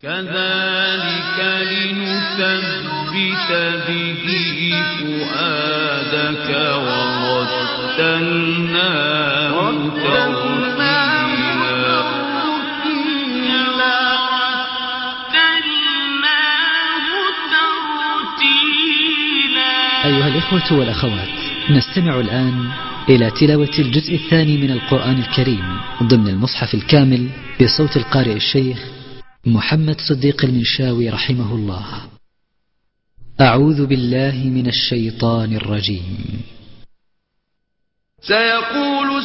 كذلك لنثبت به فؤادك ورتلناه ترتيلا. أيها الإخوة والأخوات، نستمع الآن إلى تلاوة الجزء الثاني من القرآن الكريم ضمن المصحف الكامل بصوت القارئ الشيخ محمد صديق المنشاوي رحمه الله. أعوذ بالله من الشيطان الرجيم. سيقول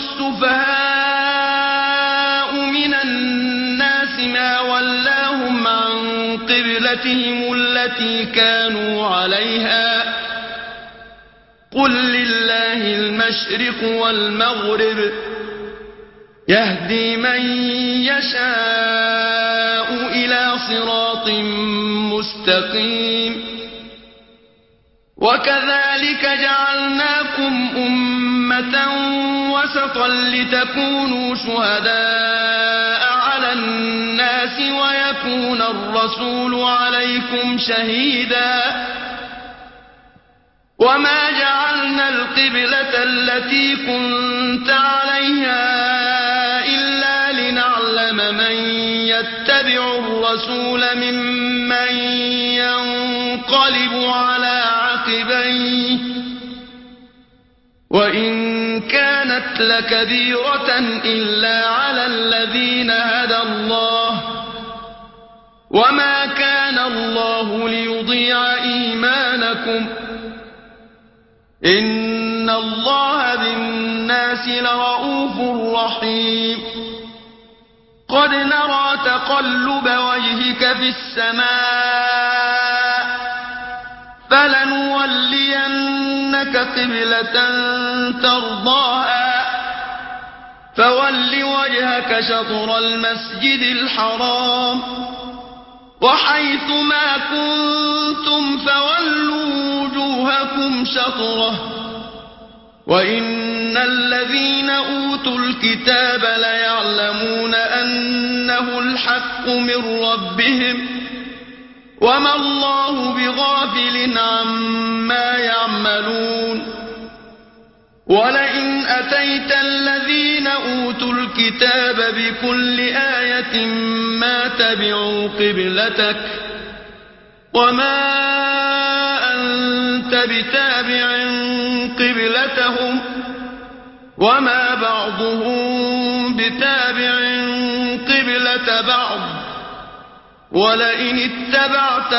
السفهاء من الناس ما ولاهم عن قبلتهم التي كانوا عليها قل لله المشرق والمغرب يهدي من يشاء إلى صراط مستقيم. وكذلك جعلناكم أمة وسطا لتكونوا شهداء على الناس ويكون الرسول عليكم شهيدا. وما جعلنا القبلة التي كنت عليها إلا لنعلم من يتبع الرسول ممن ينقلب على عقبيه وإن كانت لكبيرة إلا على الذين هدى الله وما كان الله ليضيع إيمانكم إن الله بالناس لرؤوف رحيم. قد نرى تقلب وجهك في السماء فلنولينك قبلة ترضاها فول وجهك شطر المسجد الحرام وحيث ما كنتم فولوا وجوهكم شطره وإن الذين أوتوا الكتاب ليعلمون أنه الحق من ربهم وما الله بغافل عما يعملون. ولئن أتيت الذين أوتوا الكتاب بكل آية ما تبعوا قبلتك وما أنت بتابع قبلتهم وما بعضهم بتابع قبلة بعض ولئن اتبعت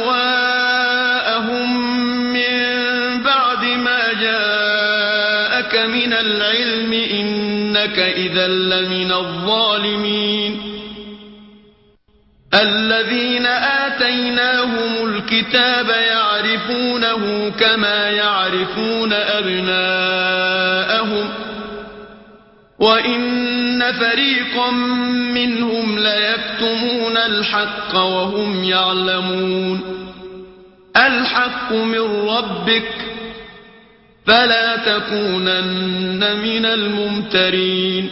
أهواءهم من بعد ما جاءك من العلم إنك إذا لمن الظالمين. الذين آتيناهم الكتاب يعرفونه كما يعرفون أبناءهم وإن فريقا منهم ليكتمون الحق وهم يعلمون. الحق من ربك فلا تكونن من الممترين.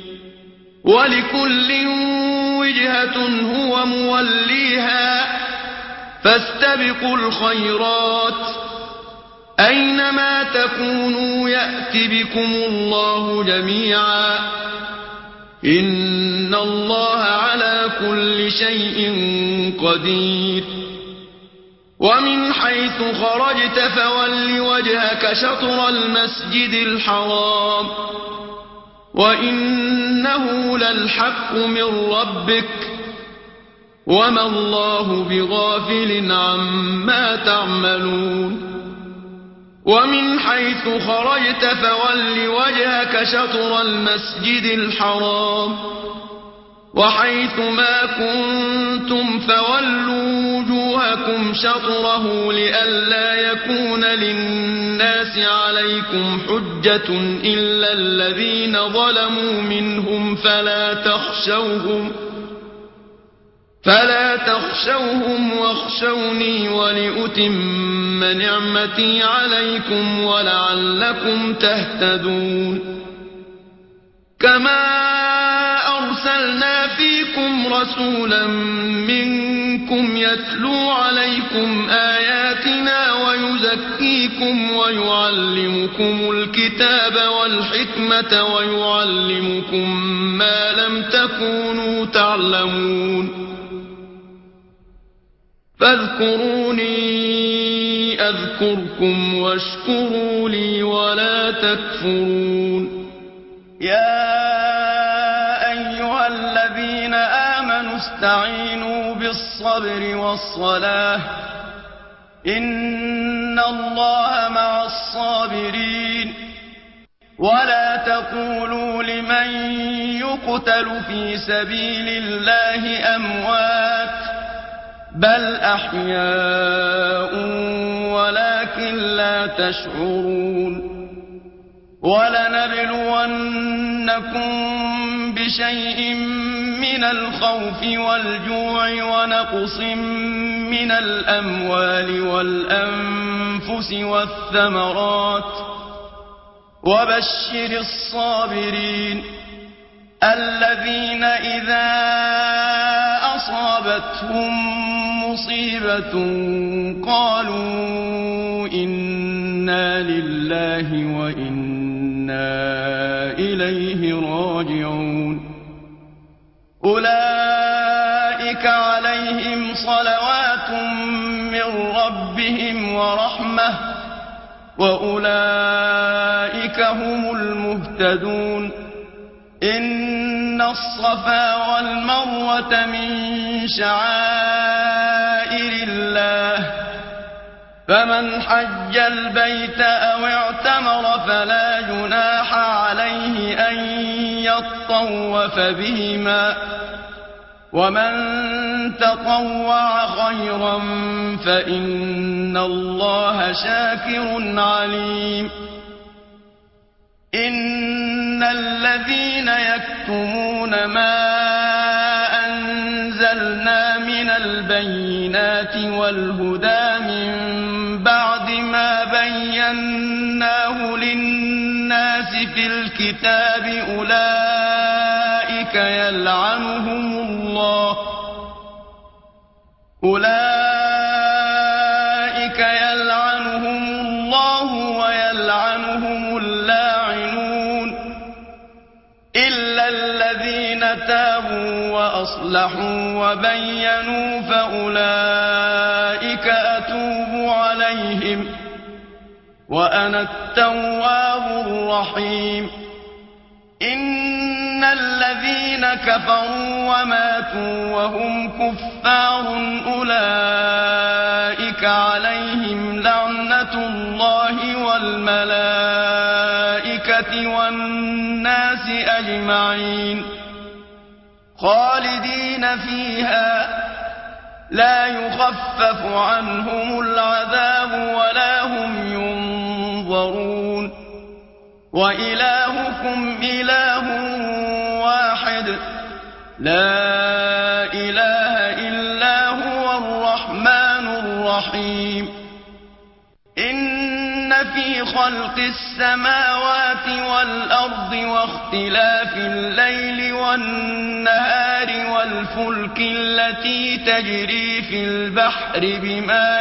ولكل وجهة هو موليها فاستبقوا الخيرات أينما تكونوا يأت بكم الله جميعا إن الله على كل شيء قدير. ومن حيث خرجت فول وجهك شطر المسجد الحرام وإنه للحق من ربك وما الله بغافل عما تعملون. ومن حيث خرجت فول وجهك شطر المسجد الحرام وحيث ما كنتم فولوا وجوهكم شطره لئلا يكون للناس عليكم حجة إلا الذين ظلموا منهم فلا تخشوهم واخشوني ولأتم نعمتي عليكم ولعلكم تهتدون. كما أرسلنا فيكم رسولا منكم منكم يتلو عليكم آياتنا ويزكيكم ويعلمكم الكتاب والحكمة ويعلمكم ما لم تكونوا تعلمون فاذكروني أذكركم واشكروا لي ولا تكفرون يا أيها الذين آمنوا استعينوا بالصبر والصلاة إن الله مع الصابرين ولا تقولوا لمن يقتل في سبيل الله أموات بل أحياء ولكن لا تشعرون ولنبلونكم بشيء من الخوف والجوع ونقص من الأموال والأنفس والثمرات وبشر الصابرين الذين إذا أصابتهم مصيبة قالوا إنا لله وإنا إليه راجعون أولئك عليهم صلوات من ربهم ورحمة وأولئك هم المهتدون إن الصفا والمروة من شعائر الله فمن حج البيت أو اعتمر فلا جناح عليه أن يطوف بهما ومن تطوع خيرا فإن الله شاكر عليم إن الذين يكتمون ما أنزلنا من البينات والهدى من بعد ما بيناه للناس في الكتاب أولئك يلعنهم الله ويلعنهم اللاعنون إلا الذين تابوا وأصلحوا وبينوا فأولئك أتوب عليهم وأنا التواب الرحيم إن الذين كفروا وماتوا وهم كفار أولئك عليهم لعنة الله والملائكة والناس أجمعين خالدين فيها لا يخفف عنهم العذاب ولا هم ينظرون وإلهكم إله واحد لا إله إلا هو الرحمن الرحيم إن في خلق السماوات والأرض واختلاف الليل والنهار والفلك التي تجري في البحر بما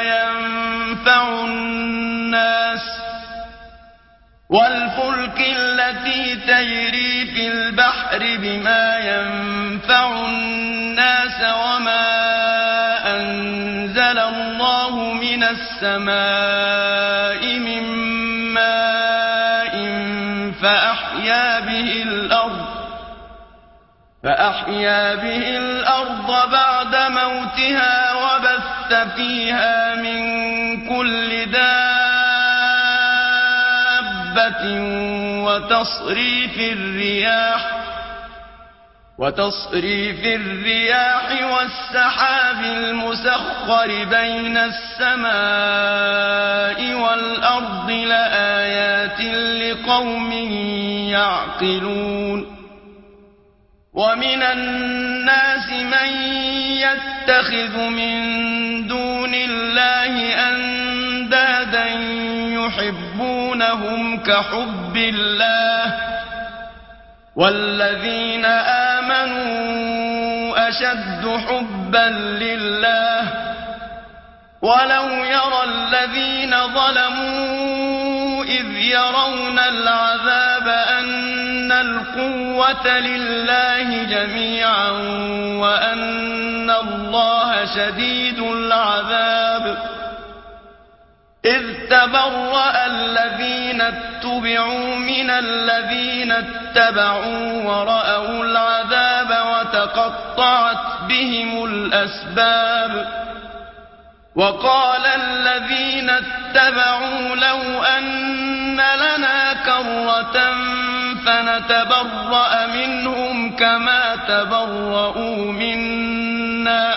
ينفع الناس وما أنزل الله من السماء من ماء فأحيا به الأرض بعد موتها وبث فيها من كل دابة وتصريف الرياح والسحاب المسخر بين السماء والأرض لآيات لقوم يعقلون ومن الناس من يتخذ من دون الله أندادا يحبونهم كحب الله والذين آمنوا أشد حبا لله ولو يرى الذين ظلموا إذ يرون العذاب أن القوة لله جميعا وأن الله شديد العذاب إذ تبرأ الذين اتبعوا من الذين اتبعوا ورأوا العذاب وتقطعت بهم الأسباب وقال الذين اتبعوا لو أن لنا كرة فنتبرأ منهم كما تبرؤوا منا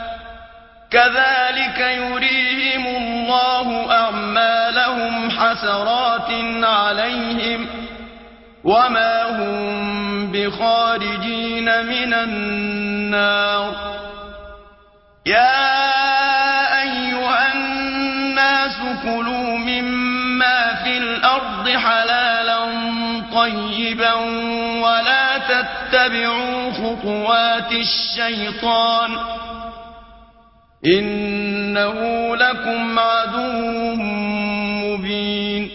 كذلك يريهم الله أعمالهم حسرات عليهم وما هم بخارجين من النار يا أيها الناس كلوا مما في الأرض حلالا طيبا ولا تتبعوا خطوات الشيطان إنه لكم عدو مبين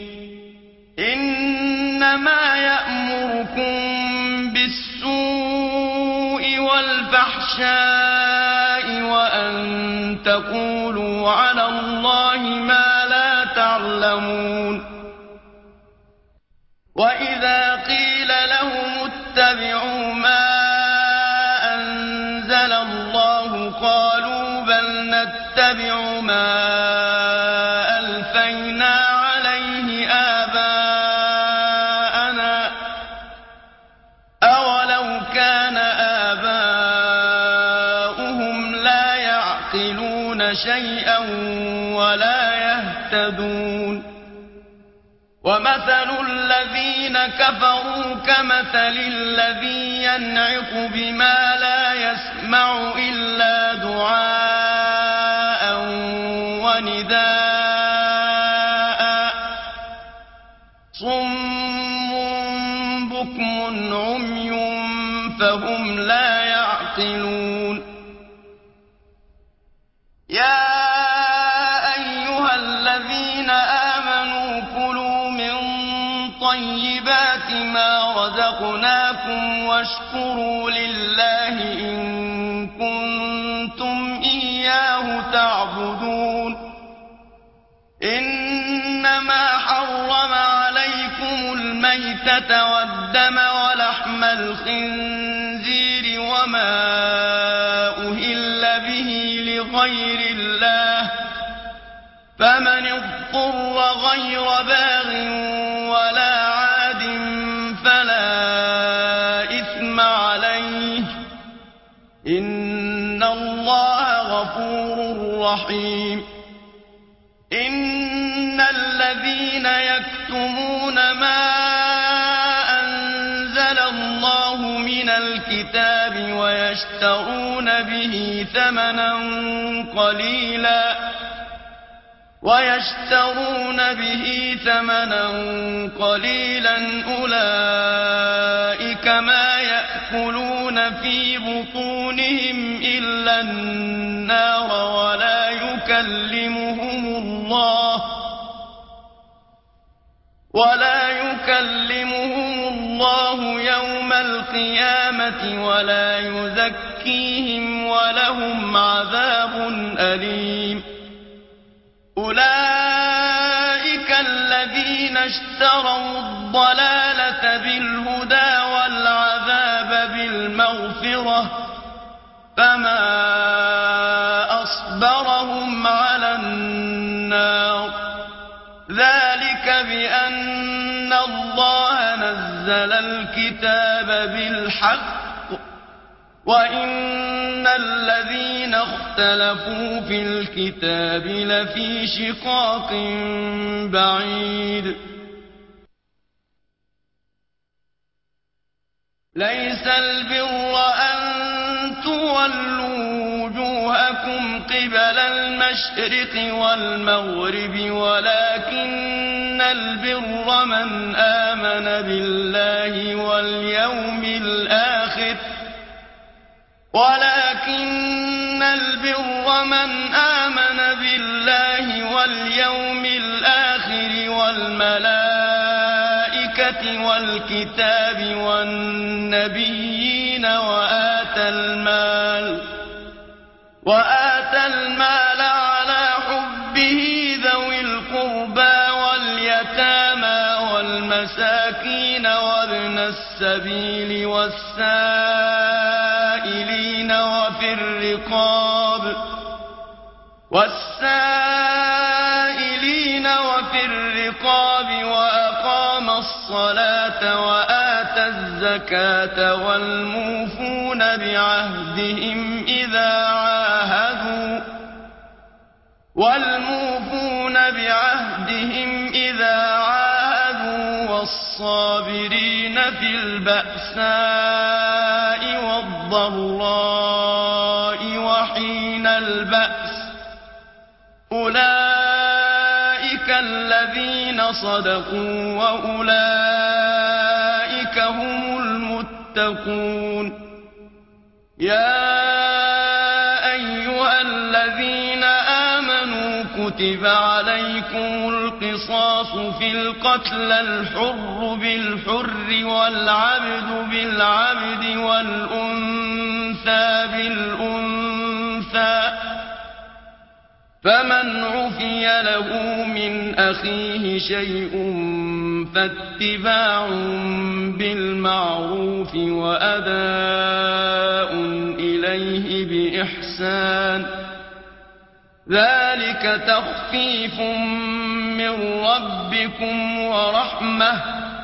إنما يأمركم بالسوء والفحشاء وأن تقولوا على الله ما لا تعلمون وإذا قيل لهم اتبعوا ما أنزل الله قالوا بل نتبع ما ألفينا عليه آباءنا أولو كان آباؤهم لا يعقلون شيئا ولا يهتدون ومثل الذين كفروا كمثل الذي ينعق بما لا يسمع إلا دعاء ونداء صم بكم عمي فهم لا يعقلون يا أيها الذين آمنوا كلوا من طيبات ما رزقناكم واشكروا لله إن كنتم إياه تعبدون إنما حرم عليكم الميتة والدم ولحم الخنزير وما أهل به لغير الله فمن اضطر غير باغ ولا عاد فلا إثم عليه إن الله غفور رحيم إن الذين يكتمون ما أنزل الله من الكتاب ويشترون به ثمنا قليلا أولئك ما يأكلون في بطونهم إلا النار ولا يكلمهم الله يوم القيامة ولا يزكيهم ولهم عذاب أليم أولئك الذين اشتروا الضلالة بالهدى والعذاب بالمغفرة فما أصبرهم على النار ذلك بأن الله نزل الكتاب بالحق وإن الذين اختلفوا في الكتاب لفي شقاق بعيد ليس البر أن تولوا وجوهكم قبل المشرق والمغرب ولكن البر من آمن بالله واليوم الآخر ولكن البر من آمن بالله واليوم الآخر والملائكة والكتاب والنبيين وآتى المال على حبه ذوي القربى واليتامى والمساكين وابن السبيل والسائلين وفي الرقاب وأقام الصلاة وآتى الزكاة والموفون بعهدهم إذا عاهدوا والصابرين في البأساء والضراء وحين البأس أولئك الذين صدقوا وأولئك هم المتقون يا أيها الذين آمنوا كتب عليكم القصاص في القتلى الحر بالحر والعبد بالعبد والأنثى بالأنثى فمن عفي له من أخيه شيء فاتباع بالمعروف وأداء إليه بإحسان ذلك تخفيف من ربكم ورحمة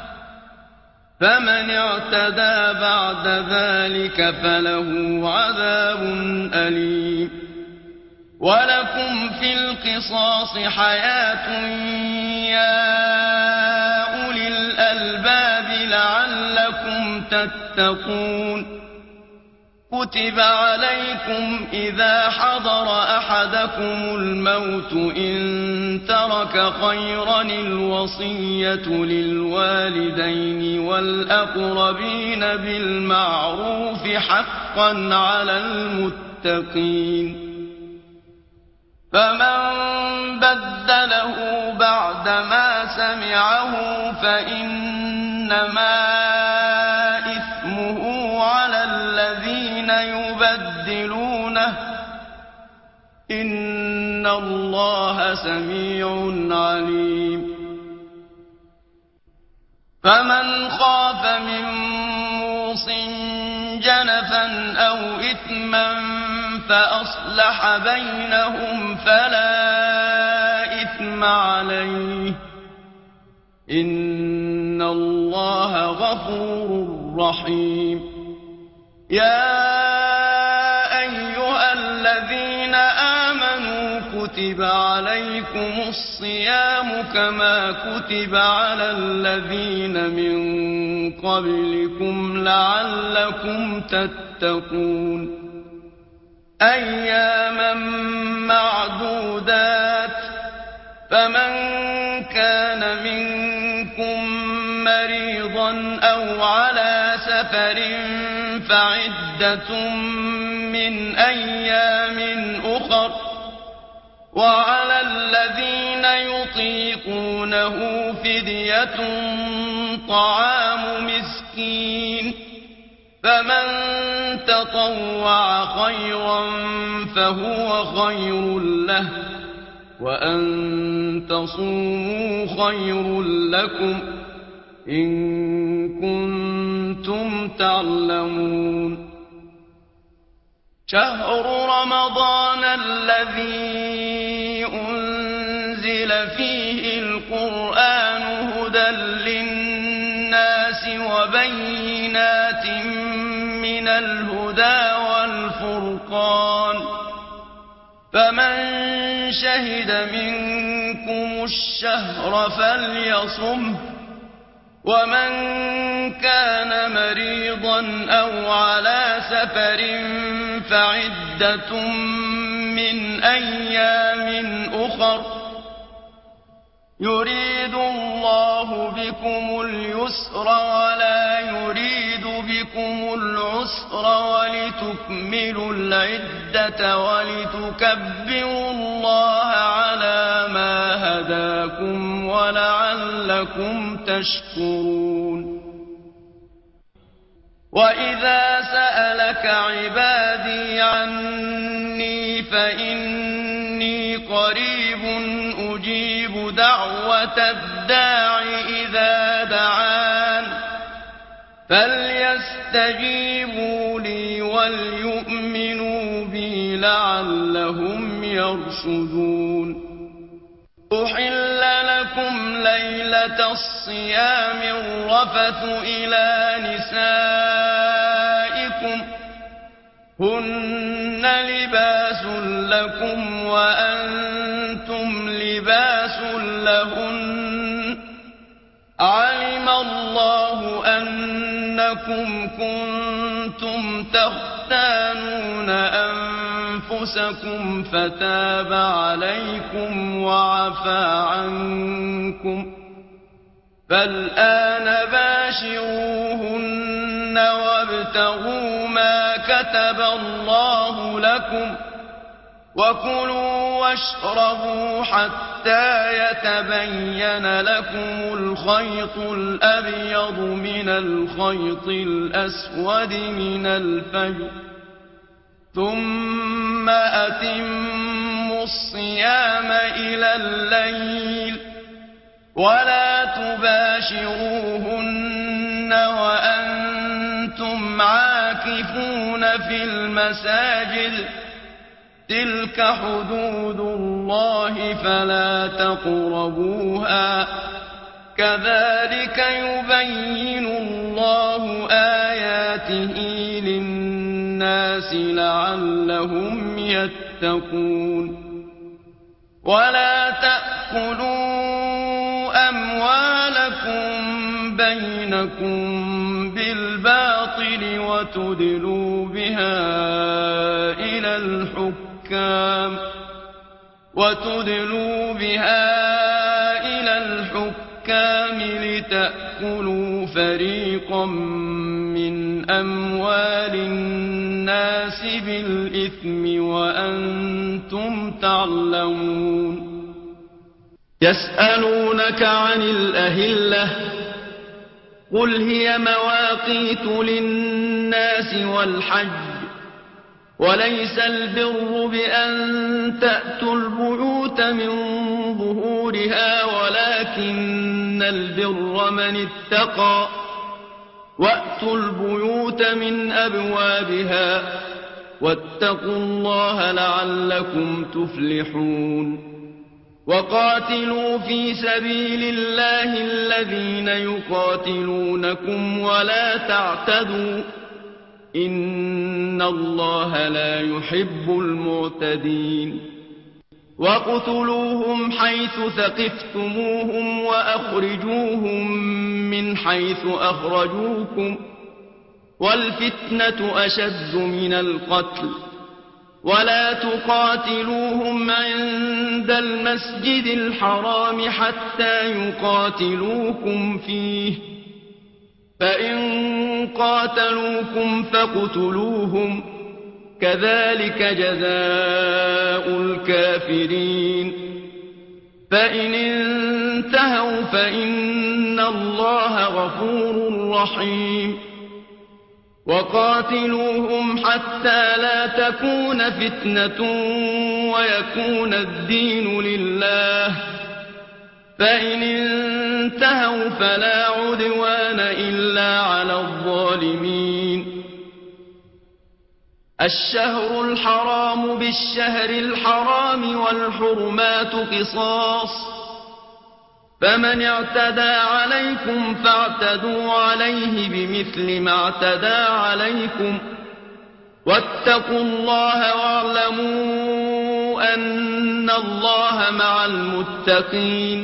فمن اعتدى بعد ذلك فله عذاب أليم ولكم في القصاص حياة يا أولي الألباب لعلكم تتقون كتب عليكم إذا حضر أحدكم الموت إن ترك خيرا الوصية للوالدين والأقربين بالمعروف حقا على المتقين فمن بدله بعدما سمعه فإنما إثمه على الذين يبدلونه إن الله سميع عليم فمن خاف من موص جنفا أو إثما فأصلح بينهم فلا إثم عليه إن الله غفور رحيم يا أيها الذين آمنوا كتب عليكم الصيام كما كتب على الذين من قبلكم لعلكم تتقون أياما معدودات فمن كان منكم مريضا أو على سفر فعدة من أيام أخر وعلى الذين يطيقونه فدية طعام مسكين فمن تطوع خيرا فهو خير له وأن تصوموا خير لكم إن كنتم تعلمون شهر رمضان الذي أنزل فيه القرآن هدى للناس وبينات من الهدى والفرقان فمن شهد منكم الشهر فليصمه ومن كان مريضا أو على سفر فعدة من أيام أخر يريد الله بكم اليسر ولا يريد بكم العسر والعسر ولتكملوا العدة ولتكبروا الله على ما هداكم ولعلكم تشكرون وإذا سألك عبادي عني فإني قريب أجيب دعوة الداع إذا دعان فليستجيبوا لي وليؤمنوا بي لعلهم يرشدون أحل لكم ليلة الصيام الرفث إلى نسائكم هن لباس لكم وأنتم لباس لهن علم الله أنكم كنتم تختانون أنفسكم فتاب عليكم وعفى عنكم فالآن باشروهن وابتغوا ما كتب الله لكم وكلوا واشربوا حتى يتبين لكم الخيط الأبيض من الخيط الأسود من الفجر ثم أتموا الصيام إلى الليل ولا تباشروهن وأنتم عاكفون في المساجد تلك حدود الله فلا تقربوها كذلك يبين الله آياته للناس لعلهم يتقون ولا تأكلوا أموالكم بينكم بالباطل وتدلوا بها إلى الحكام لتأكلوا فريقا من أموال الناس بالإثم وأنتم تعلمون يسألونك عن الأهلة قل هي مواقيت للناس والحج وليس البر بأن تأتوا البيوت من ظهورها ولكن البر من اتقى وأتوا البيوت من أبوابها واتقوا الله لعلكم تفلحون وقاتلوا في سبيل الله الذين يقاتلونكم ولا تعتدوا إن الله لا يحب المعتدين وقتلوهم حيث ثقفتموهم وأخرجوهم من حيث أخرجوكم والفتنة أشد من القتل ولا تقاتلوهم عند المسجد الحرام حتى يقاتلوكم فيه فإن قاتلوكم فاقتلوهم كذلك جزاء الكافرين فإن انتهوا فإن الله غفور رحيم وقاتلوهم حتى لا تكون فتنة ويكون الدين لله فإن انتهوا فلا عدوان إلا على الظالمين الشهر الحرام بالشهر الحرام والحرمات قصاص فمن اعتدى عليكم فاعتدوا عليه بمثل ما اعتدى عليكم واتقوا الله واعلموا أن الله مع المتقين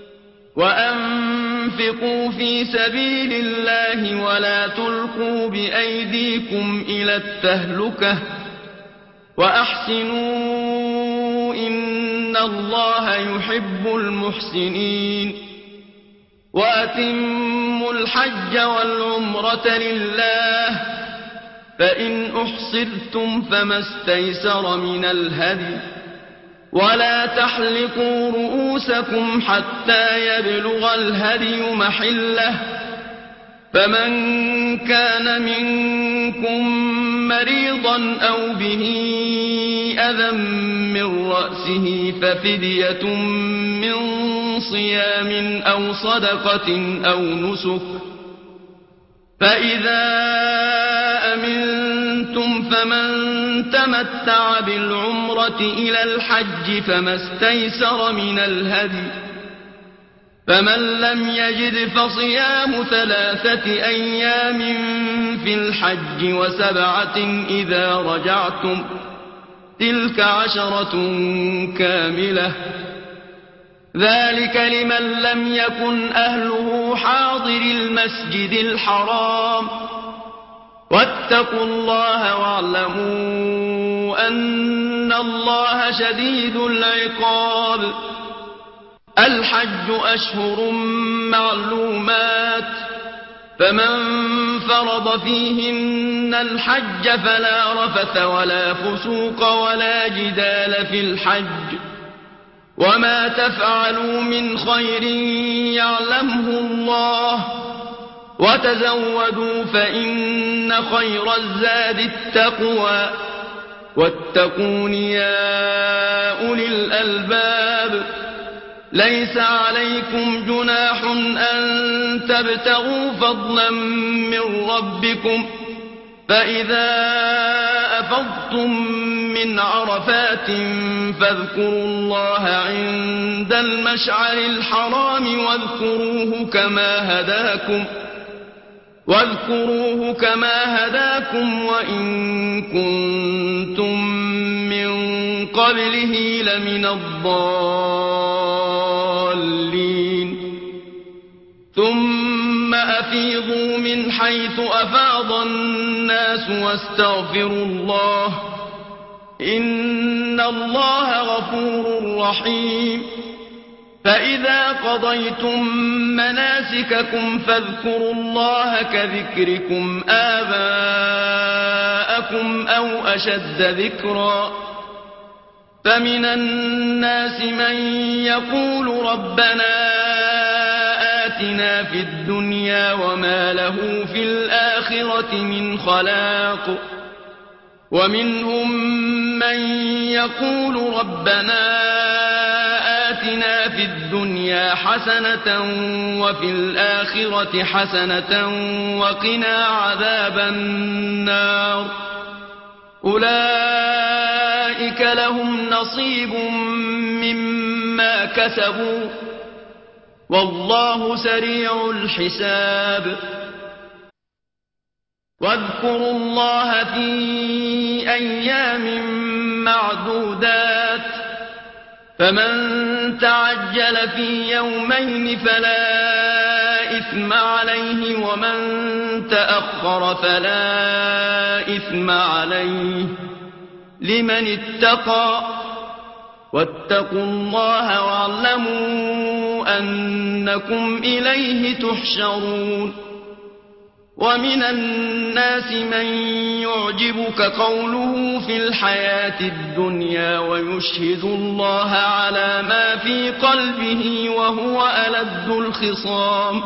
وأنفقوا في سبيل الله ولا تلقوا بأيديكم إلى التهلكة وأحسنوا إن الله يحب المحسنين وأتموا الحج والعمرة لله فإن أحصرتم فما استيسر من الهدي ولا تحلقوا رؤوسكم حتى يبلغ الهدي محله فمن كان منكم مريضا أو به أذى من رأسه ففدية من صيام أو صدقة أو نسك فإذا أمنتم فمن تمتع بالعمرة إلى الحج فما استيسر من الهدي فمن لم يجد فصيام 3 أيام في الحج و7 إذا رجعتم تلك 10 كاملة ذلك لمن لم يكن أهله حاضر المسجد الحرام واتقوا الله واعلموا أن الله شديد العقاب الحج أشهر معلومات فمن فرض فيهن الحج فلا رفث ولا فسوق ولا جدال في الحج وما تفعلوا من خير يعلمه الله وتزودوا فإن خير الزاد التقوى واتقون يا أولي الألباب ليس عليكم جناح أن تبتغوا فضلا من ربكم فإذا أفضتم من عرفات فاذكروا الله عند المشعر الحرام واذكروه كما هداكم وإن كنتم من قبله لمن الضالين ثم أفيضوا من حيث أفاض الناس واستغفروا الله إن الله غفور رحيم فإذا قضيتم مناسككم فاذكروا الله كذكركم آباءكم أو أشد ذكرا فمن الناس من يقول ربنا آتنا في الدنيا وما له في الآخرة من خلاق ومنهم من يقول ربنا آتنا في الدنيا حسنة وفي الآخرة حسنة وقنا عذاب النار أولئك لهم نصيب مما كسبوا والله سريع الحساب واذكروا الله في أيام معدودات فمن تعجل في يومين فلا إثم عليه ومن تأخر فلا إثم عليه لمن اتقى واتقوا الله واعلموا أنكم إليه تحشرون ومن الناس من يعجبك قوله في الحياة الدنيا ويشهد الله على ما في قلبه وهو ألد الخصام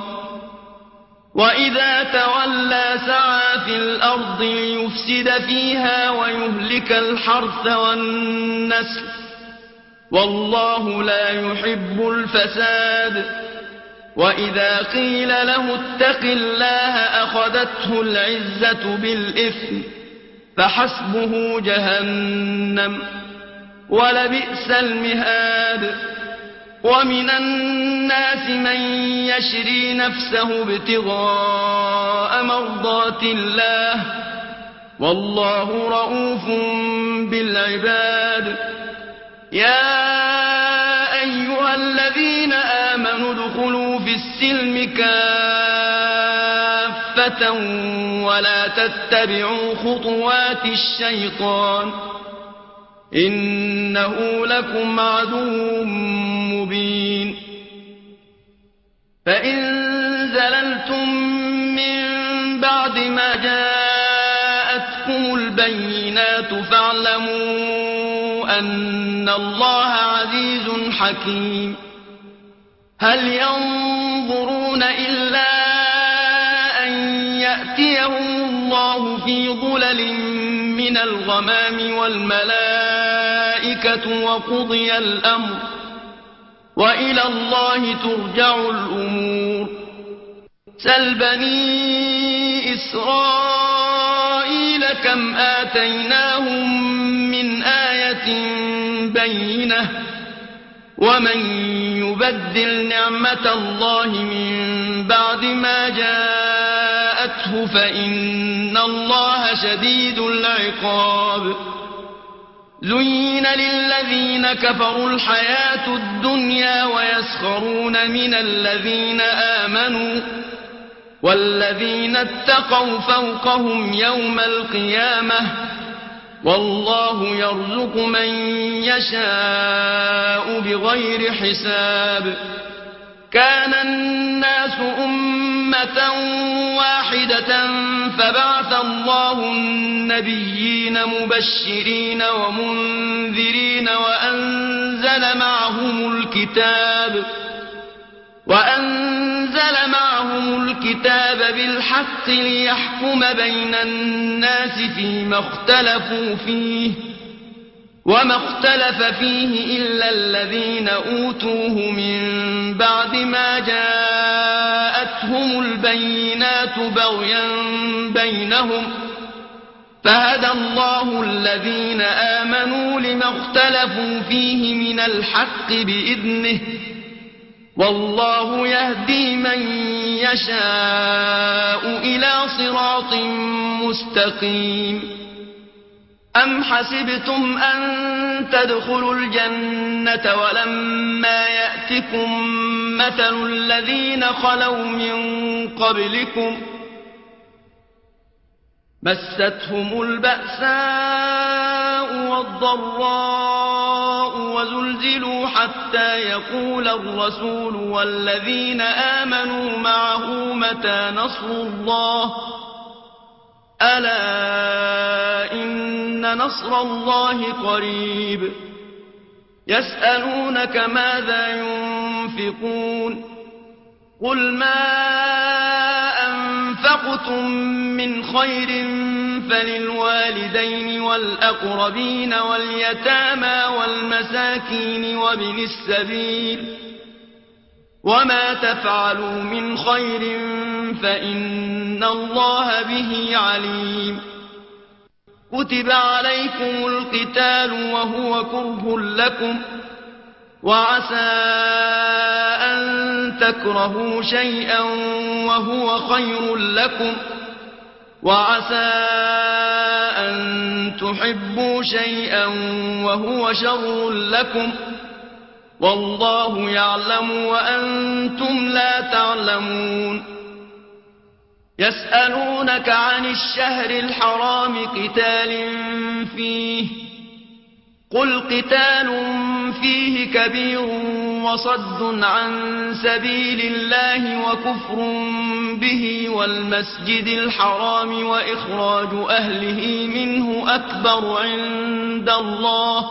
وإذا تولى سعى في الأرض ليفسد فيها ويهلك الحرث والنسل والله لا يحب الفساد وإذا قيل له اتق الله أخذته العزة بالإثم فحسبه جهنم ولبئس المهاد ومن الناس من يشري نفسه ابتغاء مرضات الله والله رؤوف بالعباد يا أيها الذين آمنوا ادخلوا في السلم كافة ولا تتبعوا خطوات الشيطان إنه لكم عدو مبين فإن زللتم من بعد ما جاءتكم البينات فاعلموا أن الله عزيز حكيم هل ينظرون إلا أن يأتيهم الله في ظلل من الغمام والملائكة وقضي الأمر وإلى الله ترجع الأمور سل بني إسرائيل كم آتيناهم من آية بينة ومن يبدل نعمة الله من بعد ما جاءته فإن الله شديد العقاب زين للذين كفروا الحياة الدنيا ويسخرون من الذين آمنوا والذين اتقوا فوقهم يوم القيامة والله يرزق من يشاء بغير حساب كان الناس أمة واحدة فبعث الله النبيين مبشرين ومنذرين وأنزل معهم الكتاب بالحق ليحكم بين الناس فيما اختلفوا فيه وما اختلف فيه إلا الذين أوتوه من بعد ما جاءتهم البينات بغيا بينهم فهدى الله الذين آمنوا لما اختلفوا فيه من الحق بإذنه والله يهدي من يشاء إلى صراط مستقيم أم حسبتم أن تدخلوا الجنة ولما يأتكم مثل الذين خلوا من قبلكم مستهم البأساء والضراء وزلزلوا حتى يقول الرسول والذين آمنوا معه متى نصر الله ألا إن نصر الله قريب يسألونك ماذا ينفقون قل ما أنفقتم من خير فللوالدين والأقربين واليتامى والمساكين وابن السبيل وما تفعلوا من خير فإن الله به عليم كتب عليكم القتال وهو كره لكم وعسى أن تكرهوا شيئا وهو خير لكم وعسى أن تحبوا شيئا وهو شر لكم والله يعلم وأنتم لا تعلمون يسألونك عن الشهر الحرام قتال فيه قل قتال فيه كبير وصد عن سبيل الله وكفر به والمسجد الحرام وإخراج أهله منه أكبر عند الله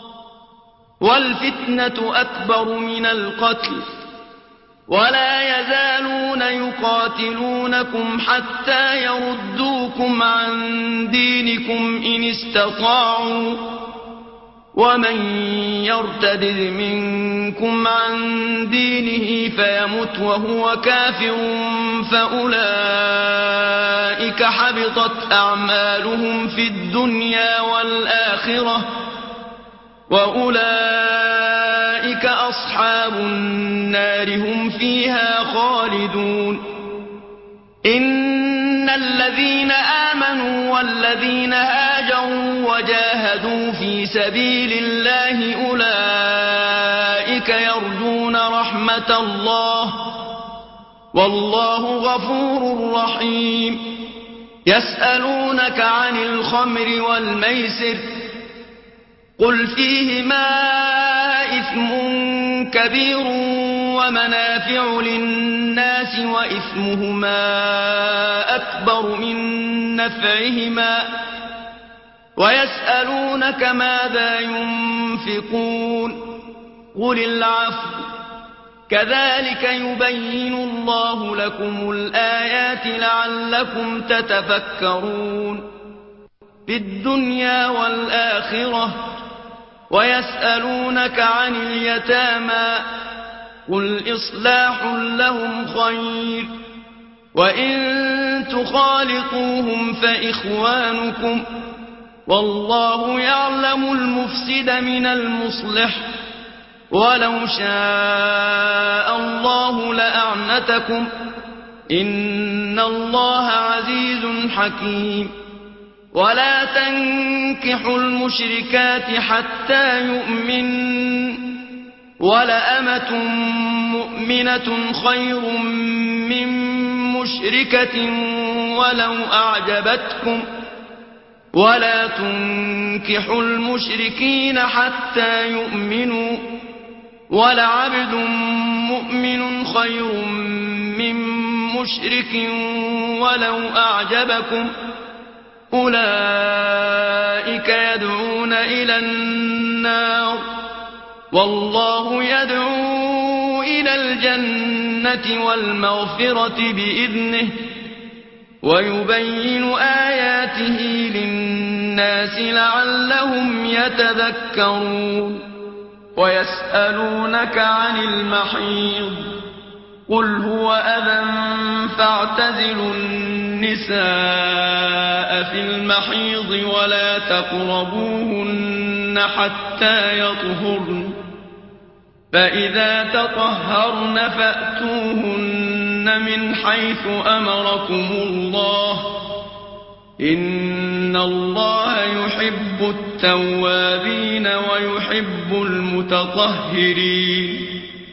والفتنة أكبر من القتل ولا يزالون يقاتلونكم حتى يردوكم عن دينكم إن استطاعوا ومن يرتد منكم عن دينه فيمت وهو كافر فأولئك حبطت أعمالهم في الدنيا والآخرة وأولئك أصحاب النار هم فيها خالدون إن الذين آمنوا والذين هاجروا وجاهدوا في سبيل الله أولئك يرجون رحمة الله والله غفور رحيم يسألونك عن الخمر والميسر قل فيهما إثم كبير ومنافع للناس وإثمهما أكبر من نفعهما ويسألونك ماذا ينفقون قل العفو كذلك يبين الله لكم الآيات لعلكم تتفكرون في الدنيا والآخرة ويسألونك عن اليتامى قل إصلاح لهم خير وإن تخالطوهم فإخوانكم والله يعلم المفسد من المصلح ولو شاء الله لأعنتكم إن الله عزيز حكيم ولا تنكحوا المشركات حتى يؤمنوا ولأمة مؤمنة خير من مشركة ولو أعجبتكم ولا تنكحوا المشركين حتى يؤمنوا ولعبد مؤمن خير من مشرك ولو أعجبكم أولئك يدعون إلى النار والله يدعو إلى الجنة والمغفرة بإذنه ويبين آياته للناس لعلهم يتذكرون ويسألونك عن المحيض قل هو أذى فاعتزلوا النساء في المحيض ولا تقربوهن حتى يطهرن فإذا تطهرن فأتوهن من حيث أمركم الله إن الله يحب التوابين ويحب المتطهرين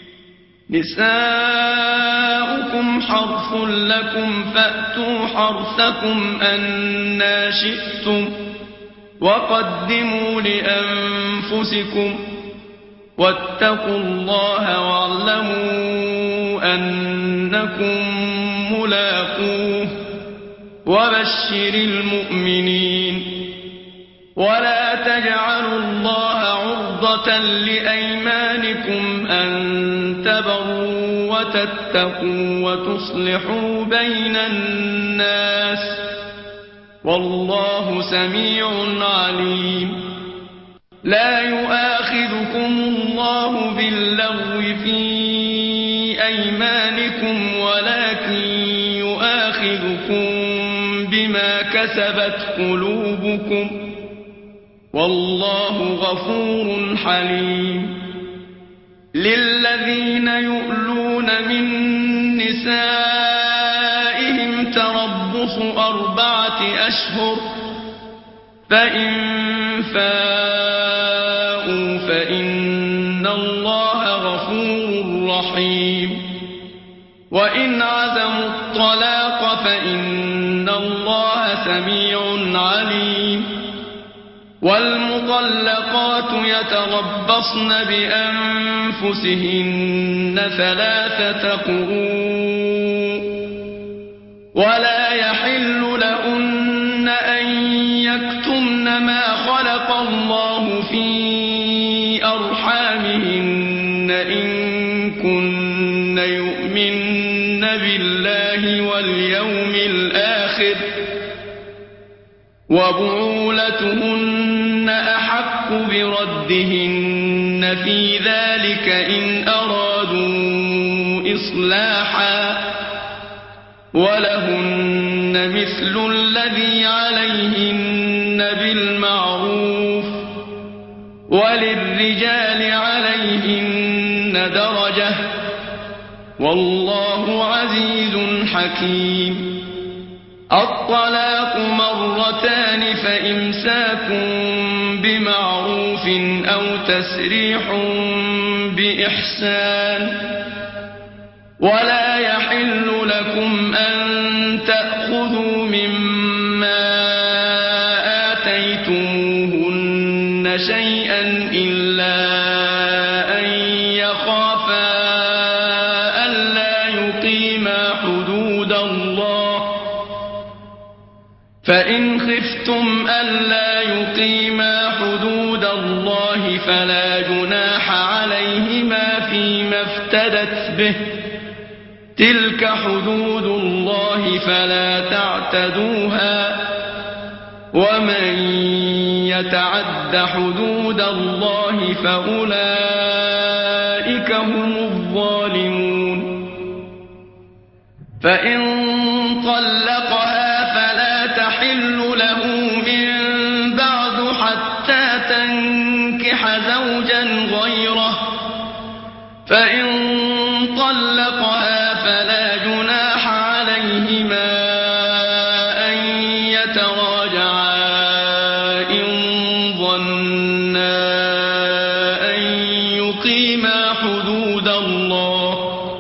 نساؤكم حرث لكم فأتوا حرثكم أنى شئتم وقدموا لأنفسكم واتقوا الله واعلموا أنكم ملاقوه وبشر المؤمنين ولا تجعلوا الله عرضة لأيمانكم أن تبروا وتتقوا وتصلحوا بين الناس والله سميع عليم لا يؤاخذكم الله باللغو في أيمانكم ولكن يؤاخذكم بما كسبت قلوبكم والله غفور حليم للذين يؤلون من نسائهم تربص 4 أشهر فإن فاءوا فإن الله غفور رحيم وإن عزموا الطلاق فإن الله سميع عليم والمطلقات يتربصن بأنفسهن 3 قروء ولا يحل لهن أن يكتمن ما خلق الله في أرحامهن إن كن يؤمن بالله واليوم الآخر وبعولتهن أحق بردهن في ذلك إن أرادوا إصلاحا ولهن مثل الذي عليهن بالمعروف وللرجال عليهن درجة والله عزيز حكيم الطلاق 2 فإمساك بمعروف أو تسريح بإحسان ولا يحل لكم أن تأخذوا مما آتيتموهن شيئا إلا أن يخافا ألا يقيما حدود الله فإن خفتم ألا يقيما فلا جناح عليهما فيما افتدت به تلك حدود الله فلا تعتدوها ومن يتعد حدود الله فأولئك هم الظالمون فإن طلقها فلا تحل له من بعد حتى تنكح زوجا غيره فإن طلقها فلا جناح عليهما أن يتراجعا إن ظنا أن يقيما حدود الله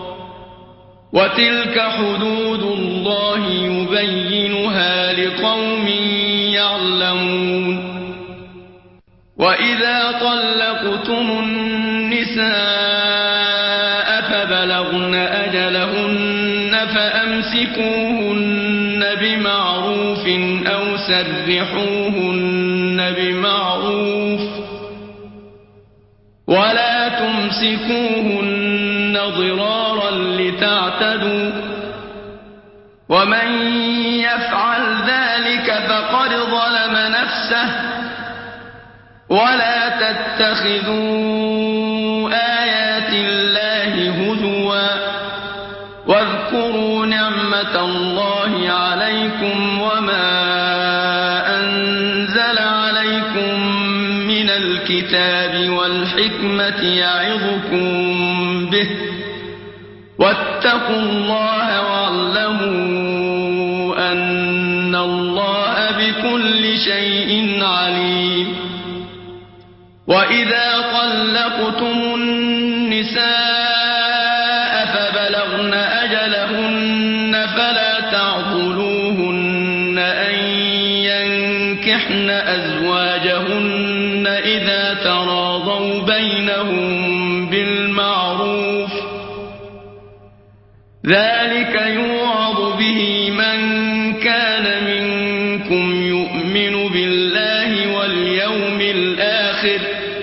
وتلك حدود الله يبينها لقوم يعلمون وإذا طلقتم النساء فبلغن أجلهن فأمسكوهن بمعروف أو سرحوهن بمعروف ولا تمسكوهن ضرارا لتعتدوا ومن يفعل ذلك فقد ظلم نفسه ولا تتخذوا آيات الله هزوا واذكروا نعمة الله عليكم وما أنزل عليكم من الكتاب والحكمة يعظكم به واتقوا الله واعلموا أن الله بكل شيء عليم وإذا طلقتم النساء فبلغن أجلهن فلا تعضلوهن أن ينكحن أزواجهن إذا تراضوا بينهم بالمعروف ذلك يوعظ به من كان منكم يؤمن بالله واليوم الآخر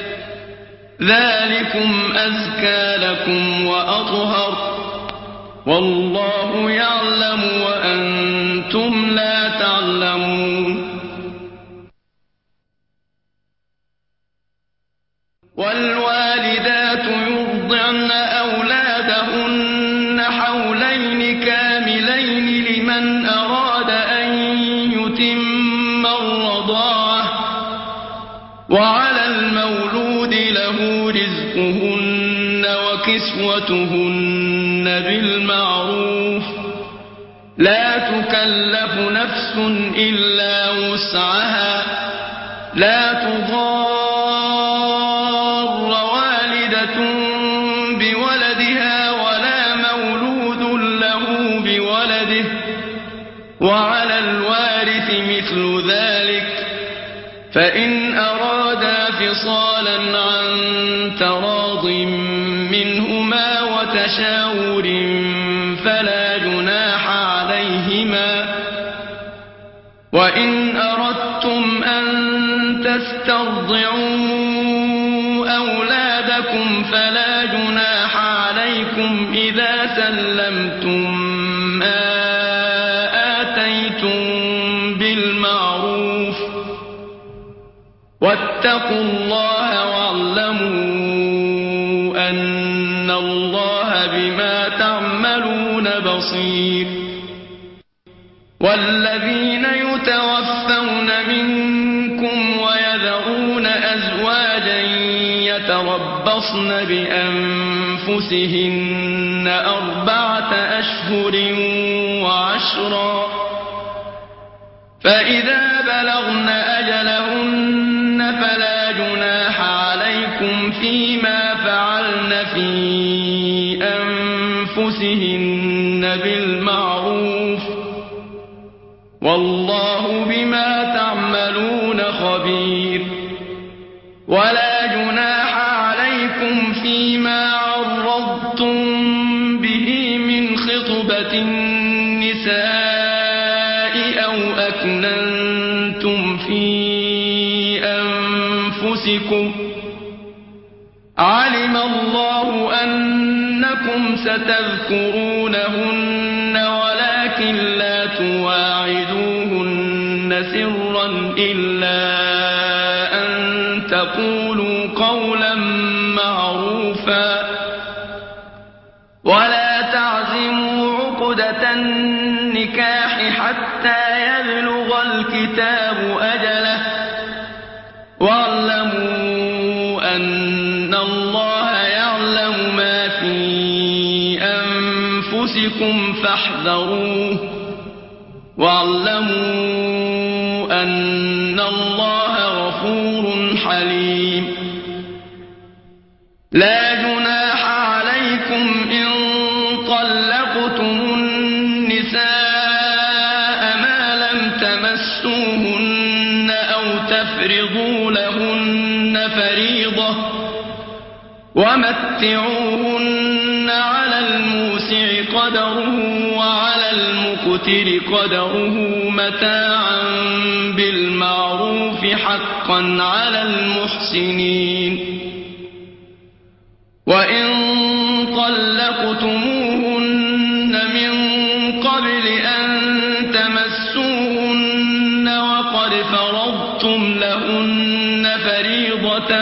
ذلكم أزكى لكم وأطهر والله يعلم وأنتم لا تعلمون والوالدات يرضعن أولادهن حولين كاملين لمن أراد أن يتم الرضاعة وعلى المولود له رزقهن وكسوتهن بالمعروف لا تكلف نفس إلا وسعها لا تضار والدة بولدها ولا مولود له بولده وعلى الوارث مثل ذلك فإن أرادا فصالا عن تراض منهما وتشاور فلا جناح عليهما وإن أردتم أن تسترضعوا أولادكم فلا جناح عليكم إذا سلمتم ما آتيتم بالمعروف واتقوا الله واعلموا أن الله بما تعملون بصير والذين يتوفون منكم ويذرون أزواجا يتربصن بأنفسهن 4 أشهر وعشرا فإذا بلغن أجلهن فلا جناح عليكم فيما فعلن في أنفسهن بالمعروف والله بما تعملون خبير ولا جناح عليكم فيما عرضتم به من خطبة النساء أو أكننتم في أنفسكم علم الله أنكم ستذكرونهن ولكن لا تواعدوهن سرا إلا أن تقولوا قولا معروفا ولا تعزموا عقدة النكاح حتى يبلغ الكتاب أجله واعلموا أن الله يعلم ما في أنفسكم فاحذروه واعلموا أن الله غفور حليم لا جناح عليكم إن طلقتم النساء ما لم تمسوهن أو تفرضوا لهن فريضة ومتعوهن على الموسع قدره وعلى المقتر قدره متاعا بالمعروف حقا على المحسنين وإن طلقتموهن من قبل أن تمسوهن وقد فرضتم لهن فريضة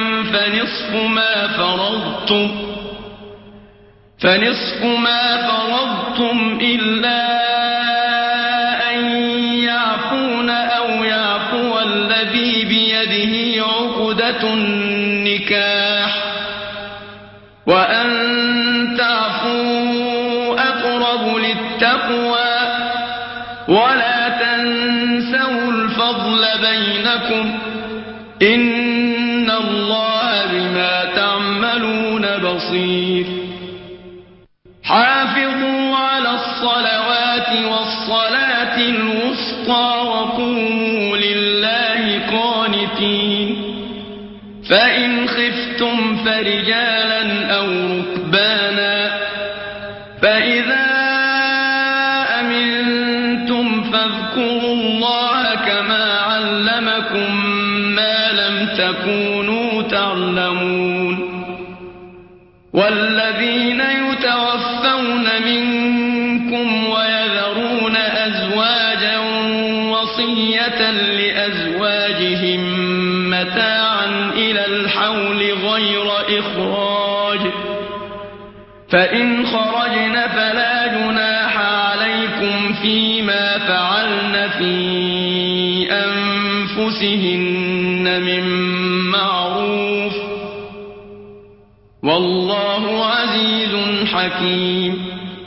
فنصف ما فرضتم إلا أن يعفون أو يعفو الذي بيده عقدة النكاح وأن تعفوا أقرب للتقوى ولا تنسوا الفضل بينكم إن الله بما تعملون بصير حافظوا على الصلوات والصلاة الوسطى وقوموا لله قانتين فإن خفتم فرجالا أو ركبانا فإذا أمنتم فاذكروا الله كما علمكم ما لم تكونوا تعلمون والذين يتوفون منكم ويذرون أزواجا وصية لأزواجهم متاعا إلى الحول غير إخراج فإن خرجن فلا جناح عليكم فيما فعلن في أنفسهن من معروف والله عزيز حكيم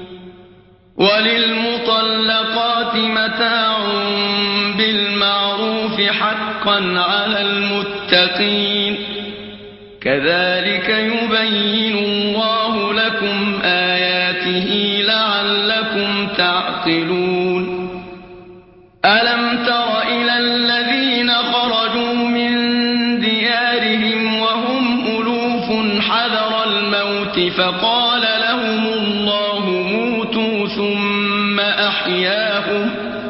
وللمطلقات متاع بالمعروف حقا على المتقين كذلك يبين الله لكم آياته لعلكم تعقلون ألم تر إلى الذين خرجوا من ديارهم وهم ألوف حذر الموت فقال لهم الله موتوا ثم أحياهم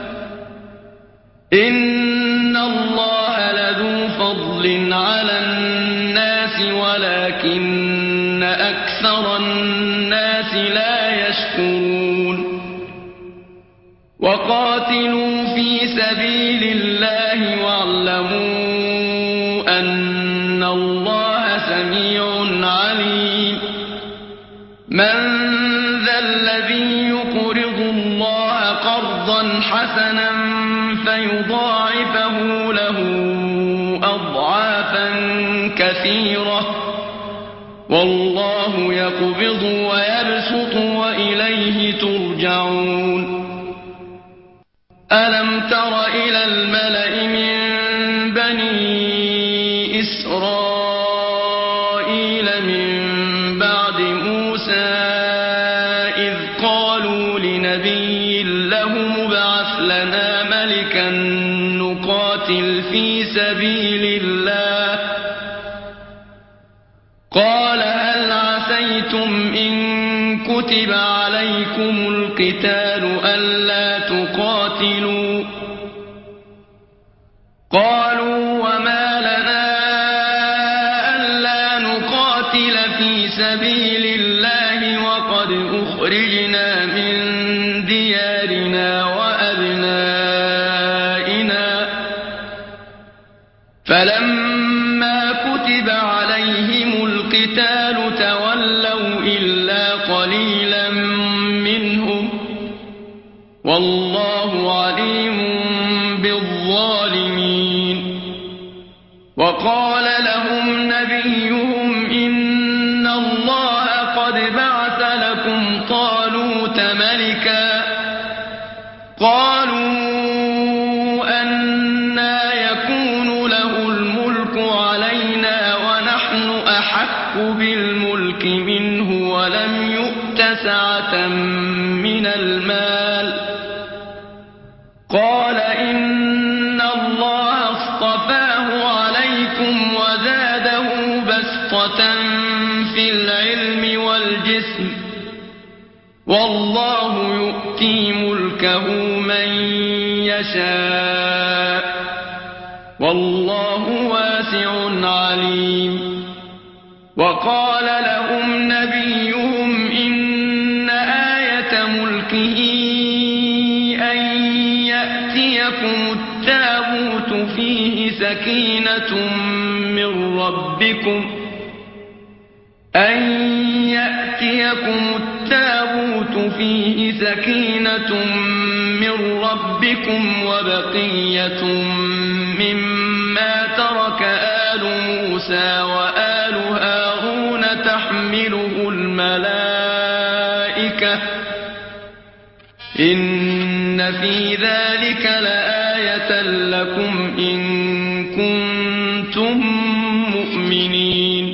إن الله لذو فضل على الناس ولكن أكثر الناس لا يشكرون وقاتلوا في سبيل الله واعلموا أن الله سميع عليم من ذا الذي يقرض الله قرضا حسنا فيضاعفه له أضعافا كثيرة والله يقبض ويبسط وإليه ترجعون ألم تر إلى الملأ من بني إسرائيل من بعد موسى إذ قالوا لنبي له ابعث لنا ملكا نقاتل في سبيل الله قال هل عسيتم إن كتب عليكم القتال ألا تقاتلوا قالوا وما لنا ألا نقاتل في في سبيل الله وقد أخرجنا من ديارنا وأبنائنا فلما كتب عليهم القتال تولوا إلا قليلا منهم والله عليم بالظالمين. وقال لهم نبيهم إن الله قد بعث لكم طالوت ملكا قالوا أنى يكون له الملك علينا ونحن أحق بالملك منه ولم يؤت سعة من المال قال إن الله اصطفاه عليكم وزاده بسطة في العلم والجسم والله يؤتي ملكه من يشاء والله واسع عليم. وقال لهم نبيهم إن آية ملكه أن يأتيكم التابوت فيه سكينة من ربكم وبقية مما ترك آل موسى وآل هارون تحمله الملائكة إن في ذلك لآية لكم إن كنتم مؤمنين.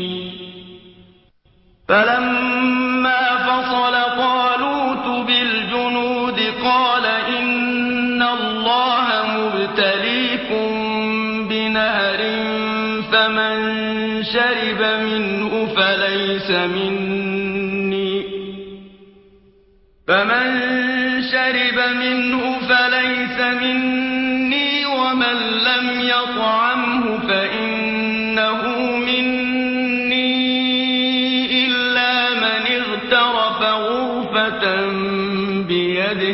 فلما فصل طالوت بالجنود قال إن الله مبتليكم بنهر فمن شرب منه فليس مني ومن لم يطعمه فإنه مني إلا من اغترف غرفة بيده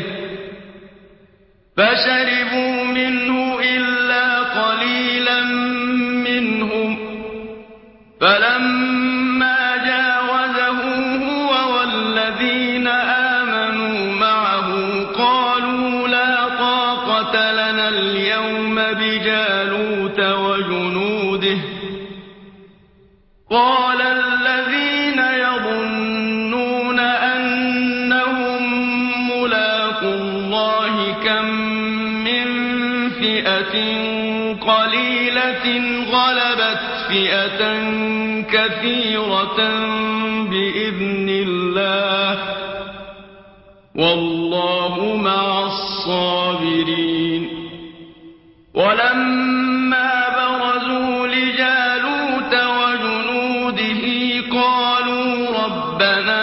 فشربوا منه إلا قليلا منهم فلما جاوزه هو والذين آمنوا معه قالوا لا طاقة لنا اليوم بجالوت وجنوده قال الذين يظنون أنهم ملاقو الله كم من فئة قليلة غلبت فئة كثيرة بإذن الله والله مع الصابرين. ولما برزوا لجالوت وجنوده قالوا ربنا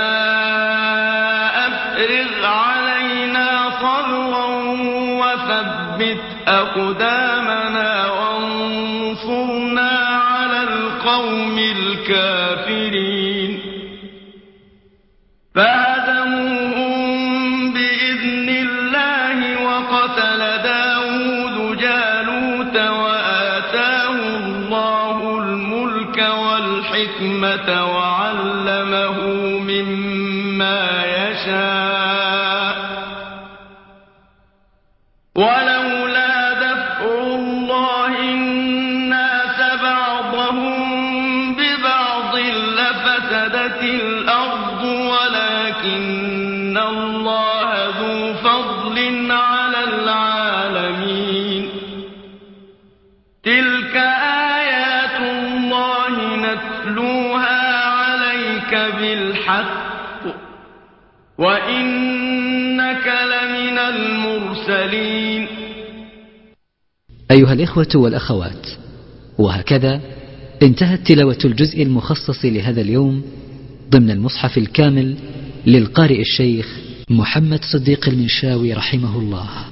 أفرغ علينا صبرا وثبت أقدامنا وانصرنا على القوم الكافرين. فهزموهم بإذن الله وقتل داود جالوت وآتاه الله الملك والحكمة وعلمه مما يشاء ولولا دفع الله الناس بعضهم ببعض لفسدت الأرض ولكن الله ذو فضل على العالمين. تلك آيات الله نتلوها عليك بالحق وإنك لمن المرسلين. أيها الإخوة والأخوات، وهكذا انتهت تلاوة الجزء المخصص لهذا اليوم ضمن المصحف الكامل للقارئ الشيخ محمد صديق المنشاوي رحمه الله.